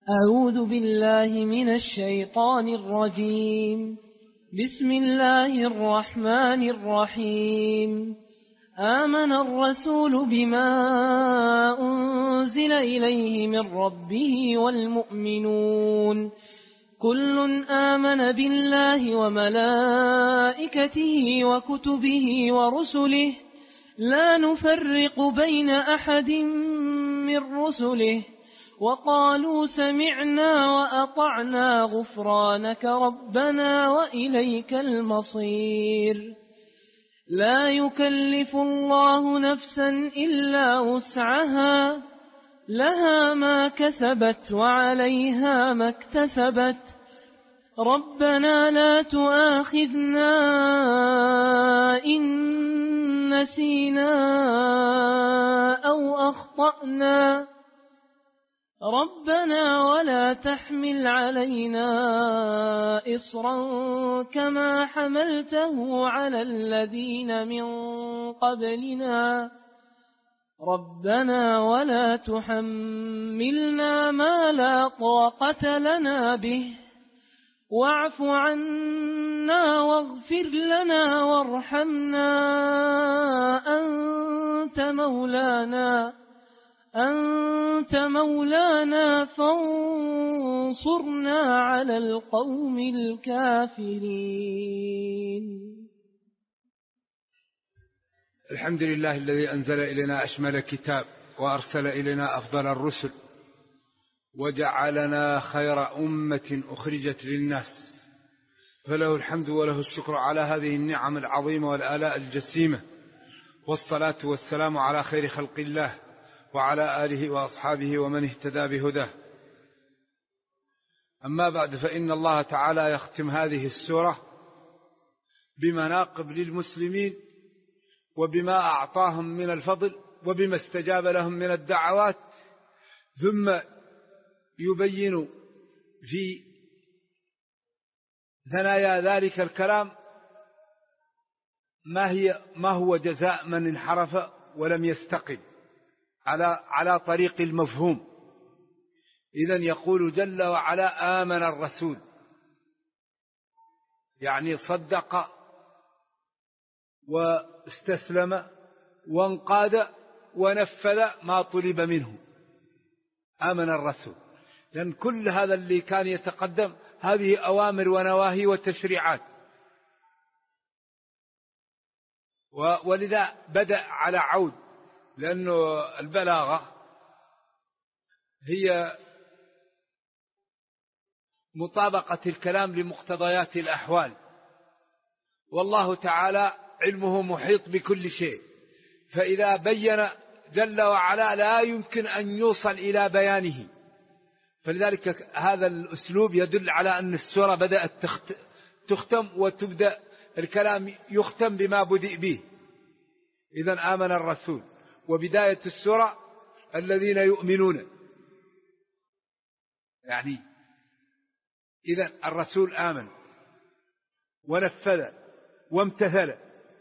أعوذ بالله من الشيطان الرجيم. بسم الله الرحمن الرحيم. آمن الرسول بما أنزل إليه من ربه والمؤمنون كل آمن بالله وملائكته وكتبه ورسله لا نفرق بين أحد من رسله وقالوا سمعنا وأطعنا غفرانك ربنا وإليك المصير. لا يكلف الله نفسا إلا وسعها لها ما كسبت وعليها ما اكتسبت ربنا لا تؤاخذنا إن نسينا أو أخطأنا ربنا ولا تحمل علينا إصرا كما حملته على الذين من قبلنا ربنا ولا تحملنا ما لا طاقة لنا به واعف عنا واغفر لنا وارحمنا أنت مولانا فانصرنا على القوم الكافرين. الحمد لله الذي أنزل إلينا أشمل كتاب وأرسل إلينا أفضل الرسل وجعلنا خير أمة أخرجت للناس، فله الحمد وله الشكر على هذه النعم العظيمة والآلاء الجسيمة، والصلاة والسلام على خير خلق الله وعلى آله وأصحابه ومن اهتدى بهداه. أما بعد، فإن الله تعالى يختم هذه السورة بمناقب للمسلمين وبما أعطاهم من الفضل وبما استجاب لهم من الدعوات، ثم يبين في ثنايا ذلك الكلام ما هو جزاء من انحرف ولم يستقم على طريق المفهوم. إذن يقول جل وعلا آمن الرسول، يعني صدق واستسلم وانقاد ونفذ ما طلب منه. آمن الرسول، لأن كل هذا اللي كان يتقدم هذه أوامر ونواهي وتشريعات، ولذا بدأ على عود، لأنه البلاغة هي مطابقة الكلام لمقتضيات الأحوال، والله تعالى علمه محيط بكل شيء، فإذا بين جل وعلا لا يمكن أن يوصل إلى بيانه، فلذلك هذا الأسلوب يدل على أن السورة بدأت تختم وتبدأ الكلام يختم بما بدأ به. إذن آمن الرسول، وبداية السورة الذين يؤمنون، يعني إذن الرسول آمن ونفذ وامتثل.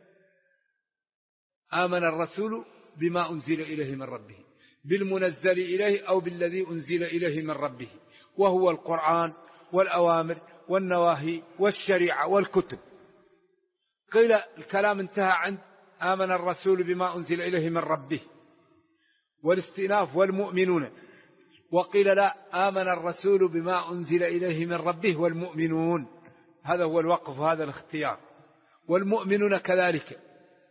آمن الرسول بما أنزل إليه من ربه، بالمنزل إليه أو بالذي أنزل إليه من ربه، وهو القرآن والأوامر والنواهي والشريعة والكتب. قيل الكلام انتهى عند آمن الرسول بما أنزل إليه من ربه والاستئناف والمؤمنون، وقيل لا، آمن الرسول بما أنزل إليه من ربه والمؤمنون. هذا هو الوقف وهذا الاختيار، والمؤمنون كذلك.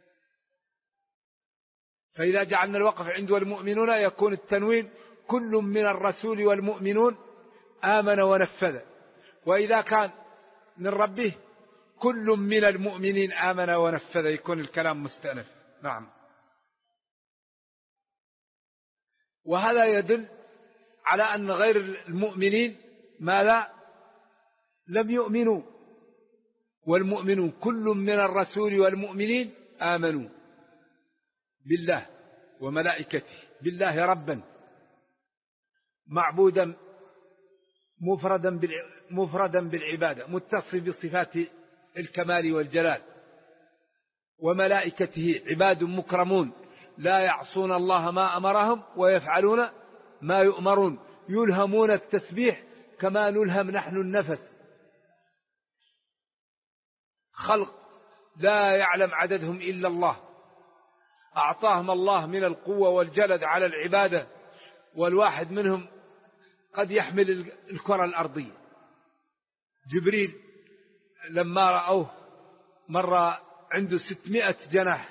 فإذا جعلنا الوقف عند والمؤمنون يكون التنوين كل من الرسول والمؤمنون آمن ونفذ، وإذا كان من ربه كل من المؤمنين آمن ونفذ، يكون الكلام مستأنف. نعم. وهذا يدل على أن غير المؤمنين ما لا لم يؤمنوا، والمؤمنون كل من الرسول والمؤمنين آمنوا بالله وملائكته، بالله ربا معبودا مفردا بالعبادة متصف بصفات الكمال والجلال، وملائكته عباد مكرمون لا يعصون الله ما أمرهم ويفعلون ما يؤمرون، يلهمون التسبيح كما نلهم نحن النفس. خلق لا يعلم عددهم إلا الله، أعطاهم الله من القوة والجلد على العبادة، والواحد منهم قد يحمل الكرة الأرضية. جبريل لما رأوه مرة عنده 600 جناح،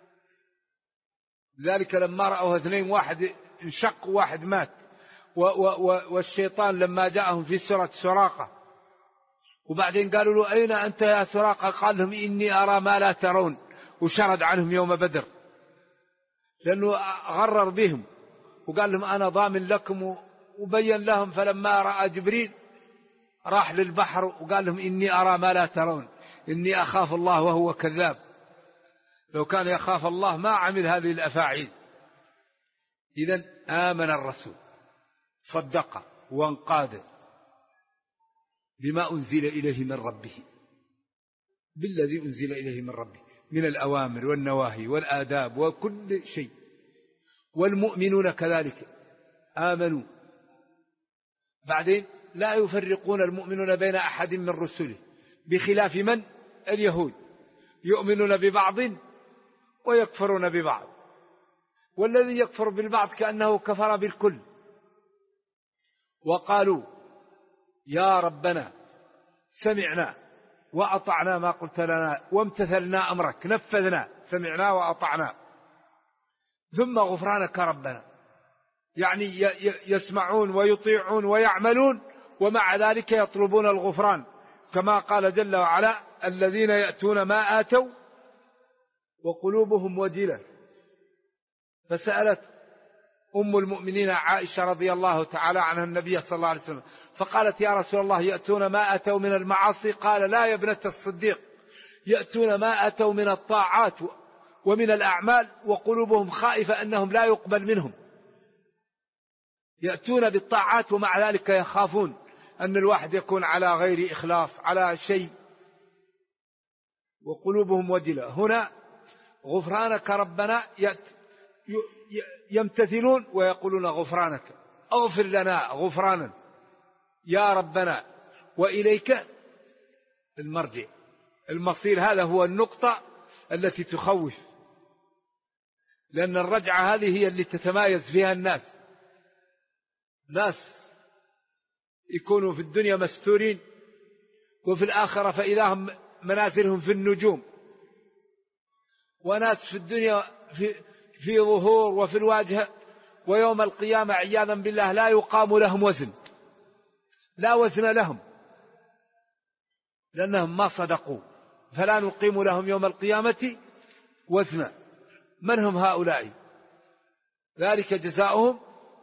ذلك لما رأوه اثنين، واحد انشق وواحد مات. والشيطان لما جاءهم في سورة سراقة وبعدين قالوا له أين أنت يا سراقة؟ قال لهم إني أرى ما لا ترون، وشرد عنهم يوم بدر، لأنه غرر بهم وقال لهم أنا ضامن لكم، وبين لهم. فلما رأى جبريل راح للبحر وقال لهم إني أرى ما لا ترون، إني أخاف الله وهو كذاب. لو كان يخاف الله ما عمل هذه الأفاعيل. إذن آمن الرسول، صدق وانقاد بما أنزل إليه من ربه، بالذي أنزل إليه من ربه من الأوامر والنواهي والآداب وكل شيء. والمؤمنون كذلك آمنوا. بعدين لا يفرقون المؤمنون بين أحد من رسله، بخلاف من؟ اليهود يؤمنون ببعض ويكفرون ببعض، والذي يكفر بالبعض كأنه كفر بالكل. وقالوا يا ربنا سمعنا وأطعنا ما قلت لنا وامتثلنا أمرك، نفذنا، سمعنا وأطعنا، ثم غفرانك ربنا. يعني يسمعون ويطيعون ويعملون، ومع ذلك يطلبون الغفران، كما قال جل وعلا الذين يأتون ما آتوا وقلوبهم وجلة. فسألت أم المؤمنين عائشة رضي الله تعالى عنها النبي صلى الله عليه وسلم فقالت يا رسول الله يأتون ما أتوا من المعاصي؟ قال لا يا ابنة الصديق، يأتون ما أتوا من الطاعات ومن الأعمال وقلوبهم خائفة أنهم لا يقبل منهم. يأتون بالطاعات ومع ذلك يخافون أن الواحد يكون على غير إخلاص على شيء، وقلوبهم وجلة. هنا غفرانك ربنا يمتثلون ويقولون غفرانك، اغفر لنا غفرانا يا ربنا، وإليك المرجع المصير. هذا هو النقطة التي تخوف، لأن الرجعة هذه هي اللي تتمايز فيها الناس. ناس يكونوا في الدنيا مستورين، وفي الآخرة فإذا هم منازلهم في النجوم، وناس في الدنيا في ظهور وفي الواجهة، ويوم القيامة عياذا بالله لا يقام لهم وزن، لا وزن لهم، لأنهم ما صدقوا، فلا نقيم لهم يوم القيامة وزنا. من هم هؤلاء؟ ذلك جزاؤهم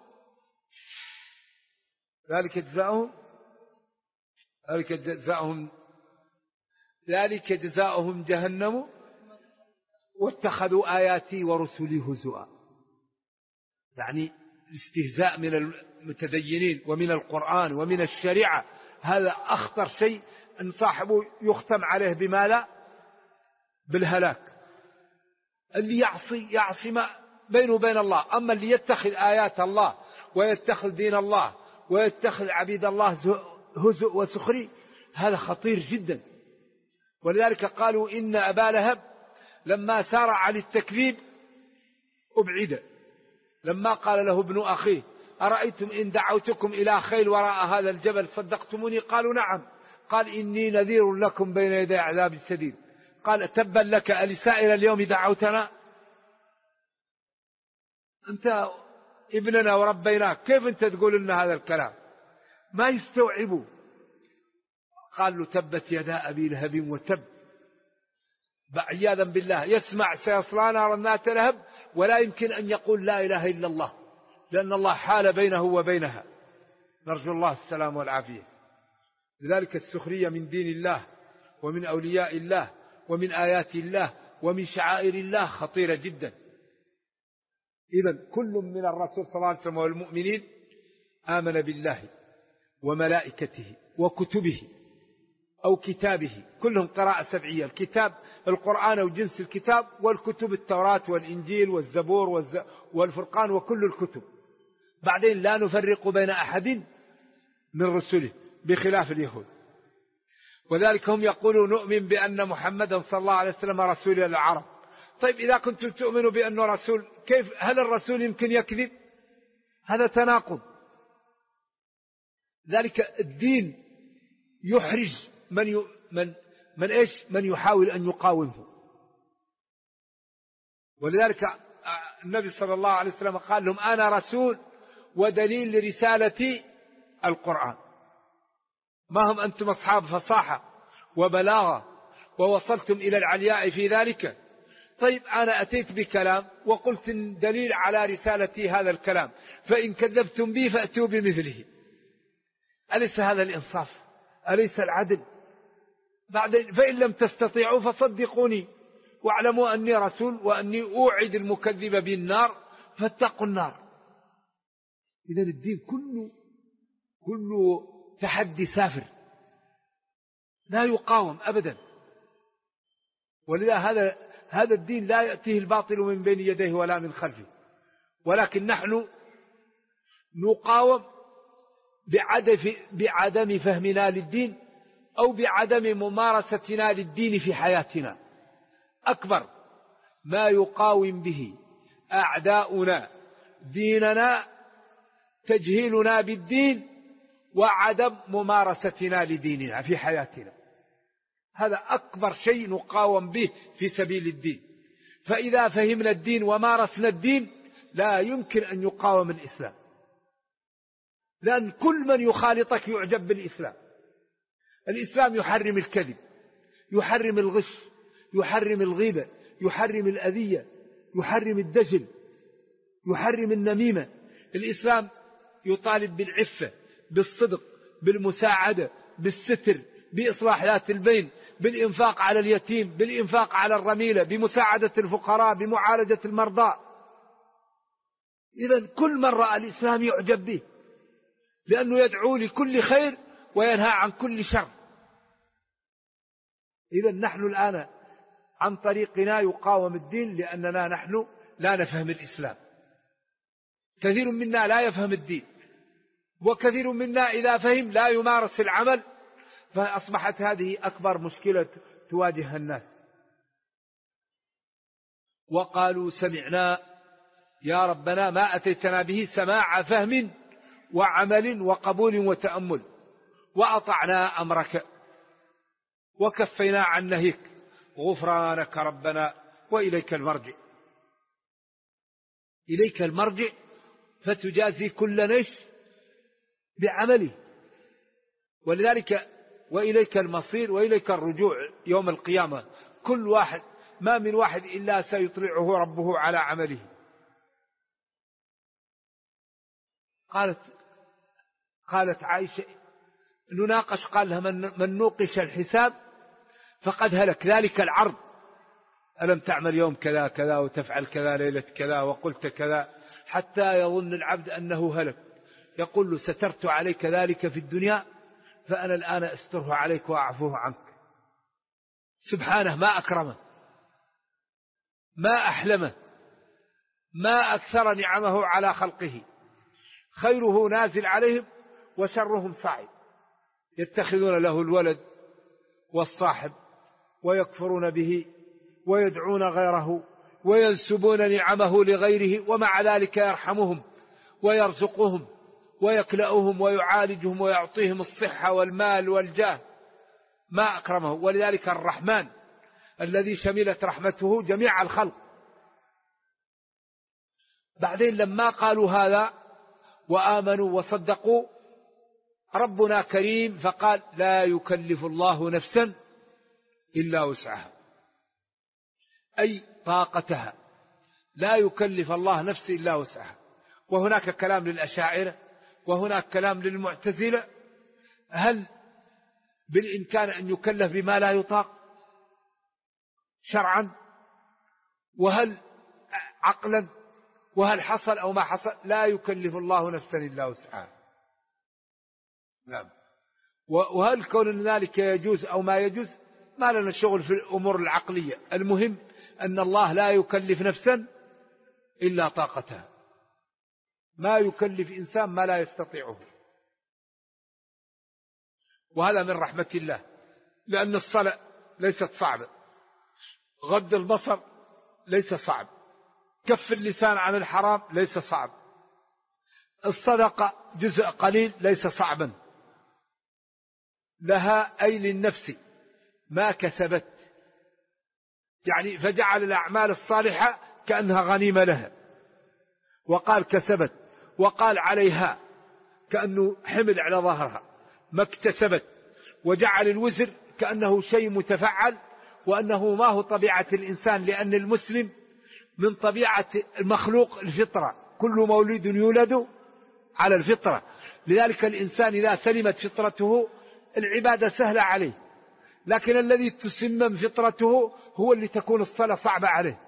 جهنم واتخذوا آياتي ورسلي هزؤا. يعني الاستهزاء من المتدينين ومن القرآن ومن الشريعة، هذا أخطر شيء، أن صاحبه يختم عليه بما بالهلاك. اللي يعصي ما بينه وبين الله، أما اللي يتخذ آيات الله ويتخذ دين الله ويتخذ عبيد الله هزء وسخري، هذا خطير جدا. ولذلك قالوا إن أبا لهب لما سارع للتكذيب أبعد، لما قال له ابن أخيه أرأيتم إن دعوتكم إلى خيل وراء هذا الجبل صدقتموني؟ قالوا نعم. قال إني نذير لكم بين يدي عذاب شديد. قال تبا لك ألسائر اليوم دعوتنا؟ أنت ابننا وربيناك، كيف أنت تقول لنا هذا الكلام؟ ما يستوعبوا. قال له تبت يدا أبي لهب وتب، عياذا بالله. يسمع سيصلى نارا ذات لهب ولا يمكن أن يقول لا إله إلا الله، لأن الله حال بينه وبينها. نرجو الله السلام والعافية. لذلك السخرية من دين الله ومن أولياء الله ومن آيات الله ومن شعائر الله خطيرة جدا. إذن كل من الرسول صلى الله عليه وسلم والمؤمنين آمن بالله وملائكته وكتبه أو كتابه، كلهم قراءة سبعية. الكتاب القرآن أو جنس الكتاب، والكتب التوراة والإنجيل والزبور والفرقان وكل الكتب. بعدين لا نفرق بين أحد من رسله بخلاف اليهود. وذلك هم يقولون نؤمن بأن محمدا صلى الله عليه وسلم رسول العرب. طيب إذا كنتم تؤمنوا بأنه رسول، كيف هل الرسول يمكن يكذب؟ هذا تناقض. ذلك الدين يحرج من يحاول أن يقاومه. ولذلك النبي صلى الله عليه وسلم قال لهم أنا رسول ودليل لرسالتي القرآن. ما هم أنتم أصحاب فصاحة وبلاغة ووصلتم إلى العلياء في ذلك؟ طيب أنا أتيت بكلام وقلت دليل على رسالتي هذا الكلام، فإن كذبتم بي فأتوا بمثله. أليس هذا الإنصاف؟ أليس العدل؟ بعدين فإن لم تستطيعوا فصدقوني واعلموا أني رسول وأني أوعد المكذب بالنار فاتقوا النار. إذن الدين كله تحدي سافر لا يقاوم أبدا. ولذا هذا الدين لا يأتيه الباطل من بين يديه ولا من خلفه، ولكن نحن نقاوم بعدم فهمنا للدين أو بعدم ممارستنا للدين في حياتنا. أكبر ما يقاوم به أعداؤنا ديننا تجهيلنا بالدين وعدم ممارستنا لديننا في حياتنا. هذا أكبر شيء نقاوم به في سبيل الدين. فإذا فهمنا الدين ومارسنا الدين لا يمكن أن يقاوم الإسلام، لأن كل من يخالطك يعجب بالإسلام. الإسلام يحرم الكذب، يحرم الغش، يحرم الغيبة، يحرم الأذية، يحرم الدجل، يحرم النميمة. الإسلام يطالب بالعفة، بالصدق، بالمساعدة، بالستر، بإصلاح ذات البين، بالإنفاق على اليتيم، بالإنفاق على الرميلة، بمساعدة الفقراء، بمعالجة المرضى. إذن كل من رأى الإسلام يعجب به، لأنه يدعو لكل خير وينهى عن كل شر. إذن نحن الآن عن طريقنا يقاوم الدين، لأننا نحن لا نفهم الإسلام. كثير منا لا يفهم الدين، وكثير منا إذا فهم لا يمارس العمل، فأصبحت هذه أكبر مشكلة تواجه الناس. وقالوا سمعنا يا ربنا ما أتيتنا به سماع فهم وعمل وقبول وتأمل، وأطعنا أمرك وكفينا عن نهيك غفرانك ربنا وإليك المرجع. إليك المرجع فتجازي كل نفس بعمله. ولذلك وإليك المصير وإليك الرجوع يوم القيامة. كل واحد ما من واحد إلا سيطلعه ربه على عمله. قالت عائشة نناقش، قال لها من نوقش الحساب فقد هلك. ذلك العرض، ألم تعمل يوم كذا كذا وتفعل كذا ليلة كذا وقلت كذا، حتى يظن العبد أنه هلك. يقول له سترت عليك ذلك في الدنيا فأنا الآن أستره عليك وأعفوه عنك. سبحانه، ما أكرمه، ما أحلمه، ما أكثر نعمه على خلقه. خيره نازل عليهم وشرهم صاعد. يتخذون له الولد والصاحب ويكفرون به ويدعون غيره وينسبون نعمه لغيره، ومع ذلك يرحمهم ويرزقهم ويكلأهم ويعالجهم ويعطيهم الصحة والمال والجاه. ما أكرمه. ولذلك الرحمن الذي شملت رحمته جميع الخلق. بعدين لما قالوا هذا وآمنوا وصدقوا، ربنا كريم فقال لا يكلف الله نفسا إلا وسعها، أي طاقتها. لا يكلف الله نفسا إلا وسعها. وهناك كلام للأشاعرة وهناك كلام للمعتزلة. هل بالإمكان أن يكلف بما لا يطاق شرعا؟ وهل عقلا؟ وهل حصل أو ما حصل؟ لا يكلف الله نفسا إلا وسعها. نعم. وهل كون ذلك يجوز أو ما يجوز؟ ما لنا شغل في الأمور العقلية. المهم أن الله لا يكلف نفسا إلا طاقتها. ما يكلف إنسان ما لا يستطيعه. وهذا من رحمة الله، لأن الصلاة ليست صعبة، غض البصر ليس صعب، كف اللسان عن الحرام ليس صعب، الصدقة جزء قليل ليس صعبا. لها أي للنفس ما كسبت، يعني فجعل الأعمال الصالحة كأنها غنيمة لها، وقال كسبت، وقال عليها كأنه حمل على ظهرها ما اكتسبت، وجعل الوزر كأنه شيء متفعل، وأنه ما هو طبيعة الإنسان، لأن المسلم من طبيعة المخلوق الفطرة، كل مولود يولد على الفطرة. لذلك الإنسان إذا سلمت فطرته العبادة سهلة عليه، لكن الذي تسمم فطرته هو اللي تكون الصلاة صعبة عليه.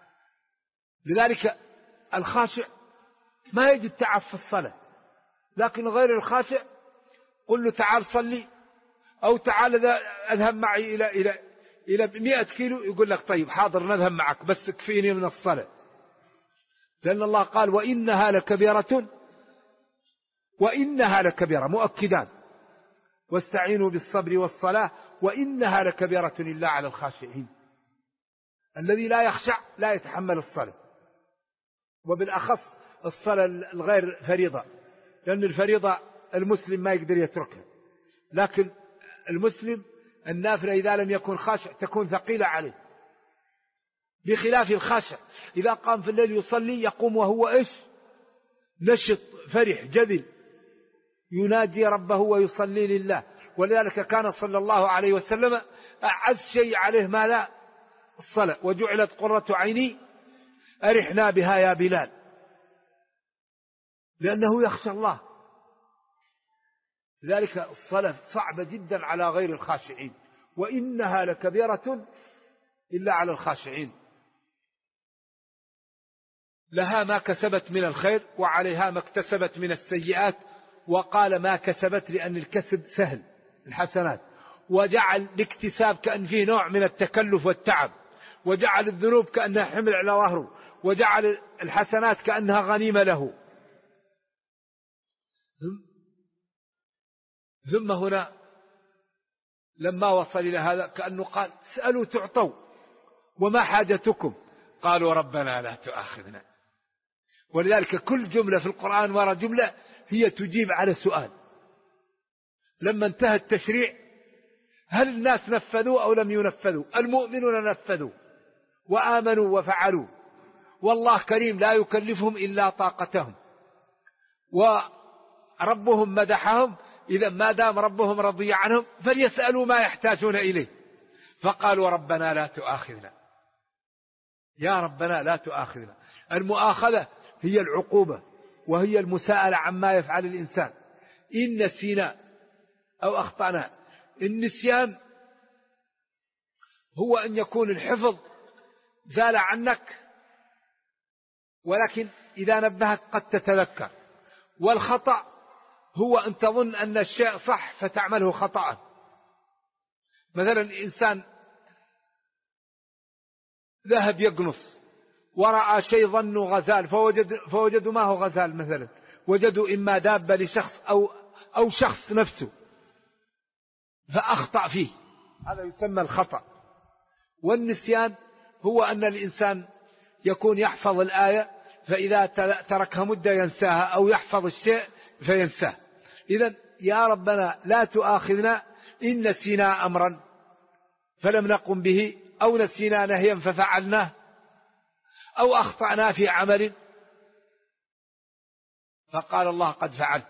لذلك الخاشع ما يجد تعب في الصلاة، لكن غير الخاشع قل له تعال صلي، أو تعال أذهب معي إلى 100 كيلو، يقول لك طيب حاضر نذهب معك بس اكفيني من الصلاة. لأن الله قال وإنها لكبيرة مؤكدان، واستعينوا بالصبر والصلاة وإنها لكبيرة إلا على الخاشعين. الذي لا يخشع لا يتحمل الصلاة، وبالأخص الصلاة الغير فريضة، لأن الفريضة المسلم ما يقدر يتركها، لكن المسلم النافلة إذا لم يكن خاشع تكون ثقيلة عليه، بخلاف الخاشع إذا قام في الليل يصلي يقوم وهو إيش؟ نشط فرح جذل، ينادي ربه ويصلي لله. ولذلك كان صلى الله عليه وسلم أعز شيء عليه ما لا الصلاة، وجعلت قرة عيني أرحنا بها يا بلال، لأنه يخشى الله. لذلك الصلاة صعبة جدا على غير الخاشعين، وإنها لكبيرة إلا على الخاشعين. لها ما كسبت من الخير وعليها ما اكتسبت من السيئات، وقال ما كسبت لأن الكسب سهل الحسنات، وجعل الاكتساب كأن فيه نوع من التكلف والتعب، وجعل الذنوب كأنها حمل على ظهره، وجعل الحسنات كأنها غنيمة له. ثم هنا لما وصل إلى هذا كأنه قال اسألوا تعطوا وما حاجتكم، قالوا ربنا لا تؤاخذنا. ولذلك كل جملة في القرآن وراء جملة هي تجيب على سؤال. لما انتهى التشريع هل الناس نفذوا أو لم ينفذوا؟ المؤمنون نفذوا وآمنوا وفعلوا، والله كريم لا يكلفهم إلا طاقتهم، وربهم مدحهم، إذا ما دام ربهم رضي عنهم فليسألوا ما يحتاجون إليه. فقالوا ربنا لا تؤاخذنا، يا ربنا لا تؤاخذنا. المؤاخذة هي العقوبة، وهي المساءلة عما يفعل الإنسان إن نسينا أو أخطأنا. النسيان هو أن يكون الحفظ زال عنك، ولكن إذا نبهك قد تتذكر. والخطأ هو أن تظن أن الشيء صح فتعمله خطأ. مثلا الإنسان ذهب يقنص ورأى شيء ظنه غزال فوجدوا ما هو غزال، مثلا وجدوا إما دابة لشخص أو شخص نفسه فأخطأ فيه، هذا يسمى الخطأ. والنسيان هو أن الإنسان يكون يحفظ الآية فإذا تركها مدة ينساها، أو يحفظ الشيء فينساه. إذن يا ربنا لا تؤاخذنا إن نسينا أمرا فلم نقم به، أو نسينا نهيا ففعلناه، أو أخطأنا في عمل. فقال الله قد فعلت.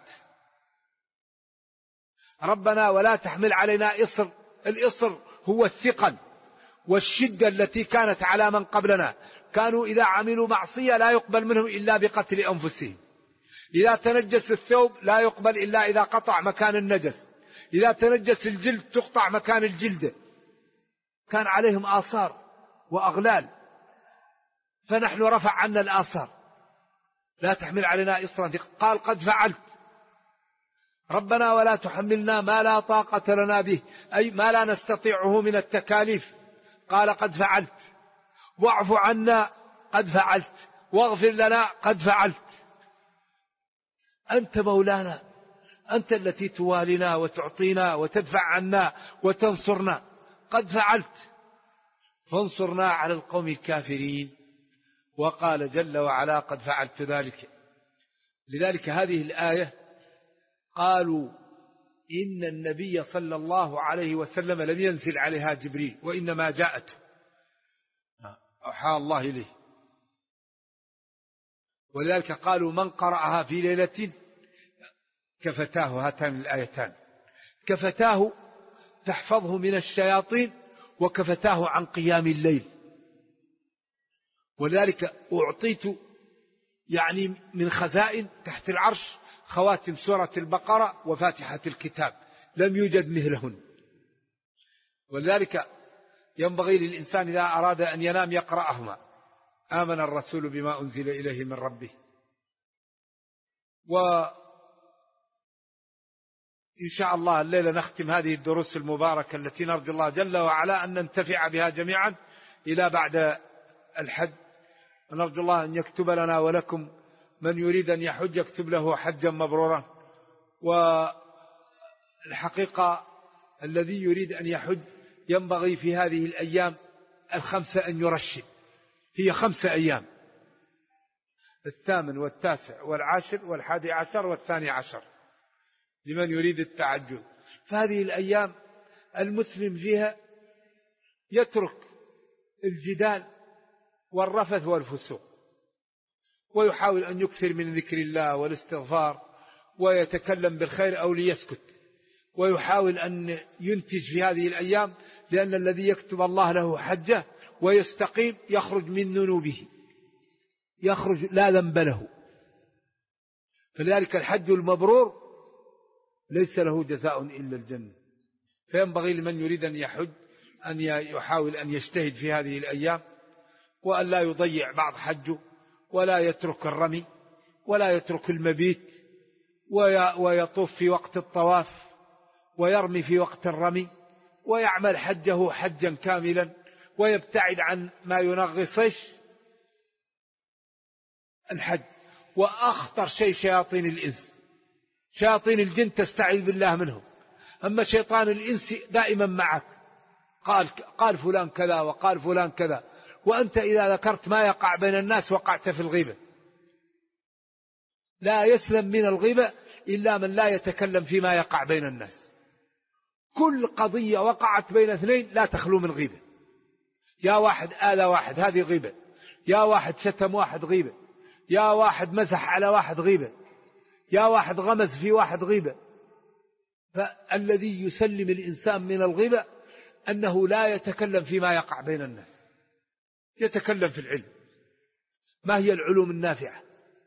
ربنا ولا تحمل علينا إصر. الإصر هو الثقل والشدة التي كانت على من قبلنا، كانوا إذا عملوا معصية لا يقبل منهم إلا بقتل أنفسهم. إذا تنجس الثوب لا يقبل إلا إذا قطع مكان النجس. إذا تنجس الجلد تقطع مكان الجلد. كان عليهم آثار وأغلال، فنحن رفع عنا الآثار. لا تحمل علينا إصرا، قال قد فعلت. ربنا ولا تحملنا ما لا طاقة لنا به، أي ما لا نستطيعه من التكاليف، قال قد فعلت. واعف عنا قد فعلت، واغفر لنا قد فعلت. أنت مولانا، أنت التي توالنا وتعطينا وتدفع عنا وتنصرنا، قد فعلت فانصرنا على القوم الكافرين. وقال جل وعلا قد فعلت ذلك. لذلك هذه الآية قالوا إن النبي صلى الله عليه وسلم لم ينزل عليها جبريل وإنما جاءته، أوحى الله إليه. ولذلك قالوا من قرأها في ليلة كفتاه، هاتان الآيتان كفتاه تحفظه من الشياطين وكفتاه عن قيام الليل. ولذلك أعطيت يعني من خزائن تحت العرش خواتم سورة البقرة وفاتحة الكتاب لم يوجد مثلهن. ولذلك ينبغي للإنسان إذا أراد أن ينام يقرأهما: آمن الرسول بما أنزل إليه من ربه. وإن شاء الله الليلة نختم هذه الدروس المباركة التي نرجو الله جل وعلا أن ننتفع بها جميعا إلى بعد الحج. ونرجو الله أن يكتب لنا ولكم من يريد أن يحج يكتب له حجا مبرورا. والحقيقة الذي يريد أن يحج ينبغي في هذه الأيام الخمسة أن يرشد. هي 5 أيام: 8 و9 و10 و11 و12 لمن يريد التعجل. فهذه الأيام المسلم فيها يترك الجدال والرفث والفسوق، ويحاول أن يكثر من ذكر الله والاستغفار ويتكلم بالخير أو ليسكت، ويحاول أن ينتج في هذه الأيام، لأن الذي يكتب الله له حجة ويستقيم يخرج من ذنوبه، يخرج لا ذنب له. فلذلك الحج المبرور ليس له جزاء إلا الجنة. فينبغي لمن يريد أن يحج أن يحاول أن يجتهد في هذه الأيام، وأن لا يضيع بعض حجه، ولا يترك الرمي، ولا يترك المبيت، ويطوف في وقت الطواف ويرمي في وقت الرمي، ويعمل حجه حجا كاملا، ويبتعد عن ما ينغص الحج. وأخطر شيء شياطين الإنس، شياطين الجن تستعيذ بالله منهم. أما شيطان الإنس دائما معك، قال فلان كذا وقال فلان كذا، وأنت إذا ذكرت ما يقع بين الناس وقعت في الغيبة. لا يسلم من الغيبة إلا من لا يتكلم فيما يقع بين الناس. كل قضية وقعت بين 2 لا تخلو من غيبة. يا واحد آذى واحد، هذه غيبة. يا واحد شتم واحد، غيبة. يا واحد مسح على واحد، غيبة. يا واحد غمز في واحد، غيبة. فالذي يسلم الإنسان من الغيبة أنه لا يتكلم فيما يقع بين الناس، يتكلم في العلم. ما هي العلوم النافعة؟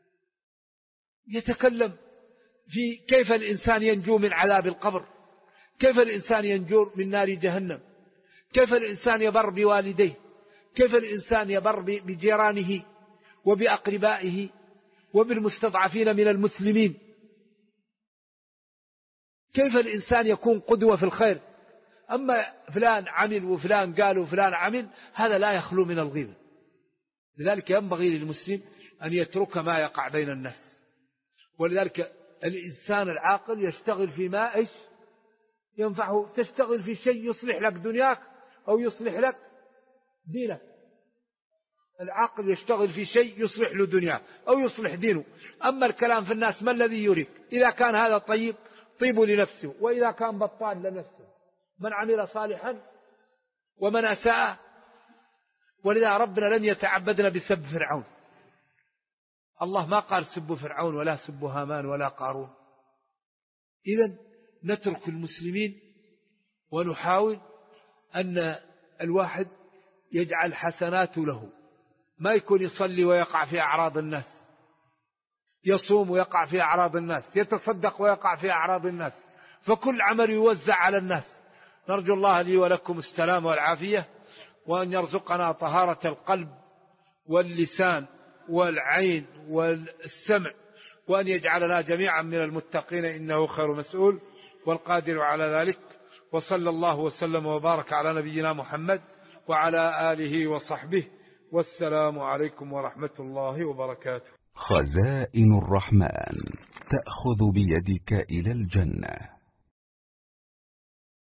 يتكلم في كيف الإنسان ينجو من عذاب القبر، كيف الإنسان ينجو من نار جهنم، كيف الإنسان يبر بوالديه، كيف الإنسان يبر بجيرانه وبأقربائه وبالمستضعفين من المسلمين، كيف الإنسان يكون قدوة في الخير. أما فلان عمل وفلان قال وفلان عمل، هذا لا يخلو من الغيبة. لذلك ينبغي للمسلم أن يترك ما يقع بين الناس. ولذلك الإنسان العاقل يشتغل فيما ينفعه. تشتغل في شيء يصلح لك دنياك أو يصلح لك دينك. العاقل يشتغل في شيء يصلح له دنياه أو يصلح دينه. أما الكلام في الناس ما الذي يريد؟ إذا كان هذا طيب طيب لنفسه، وإذا كان بطال لنفسه. من عمل صالحا ومن أساء. ولذا ربنا لم يتعبدنا بسب فرعون. الله ما قال سبوا فرعون ولا سبوا هامان ولا قارون. إذن نترك المسلمين ونحاول أن الواحد يجعل حسناته له، ما يكون يصلي ويقع في أعراض الناس، يصوم ويقع في أعراض الناس، يتصدق ويقع في أعراض الناس، فكل عمل يوزع على الناس. نرجو الله لي ولكم السلام والعافية، وأن يرزقنا طهارة القلب واللسان والعين والسمع، وأن يجعلنا جميعا من المتقين، إنه خير مسؤول والقادر على ذلك. وصلى الله وسلم وبارك على نبينا محمد وعلى آله وصحبه، والسلام عليكم ورحمة الله وبركاته. خزائن الرحمن. تأخذ بيدك إلى الجنة.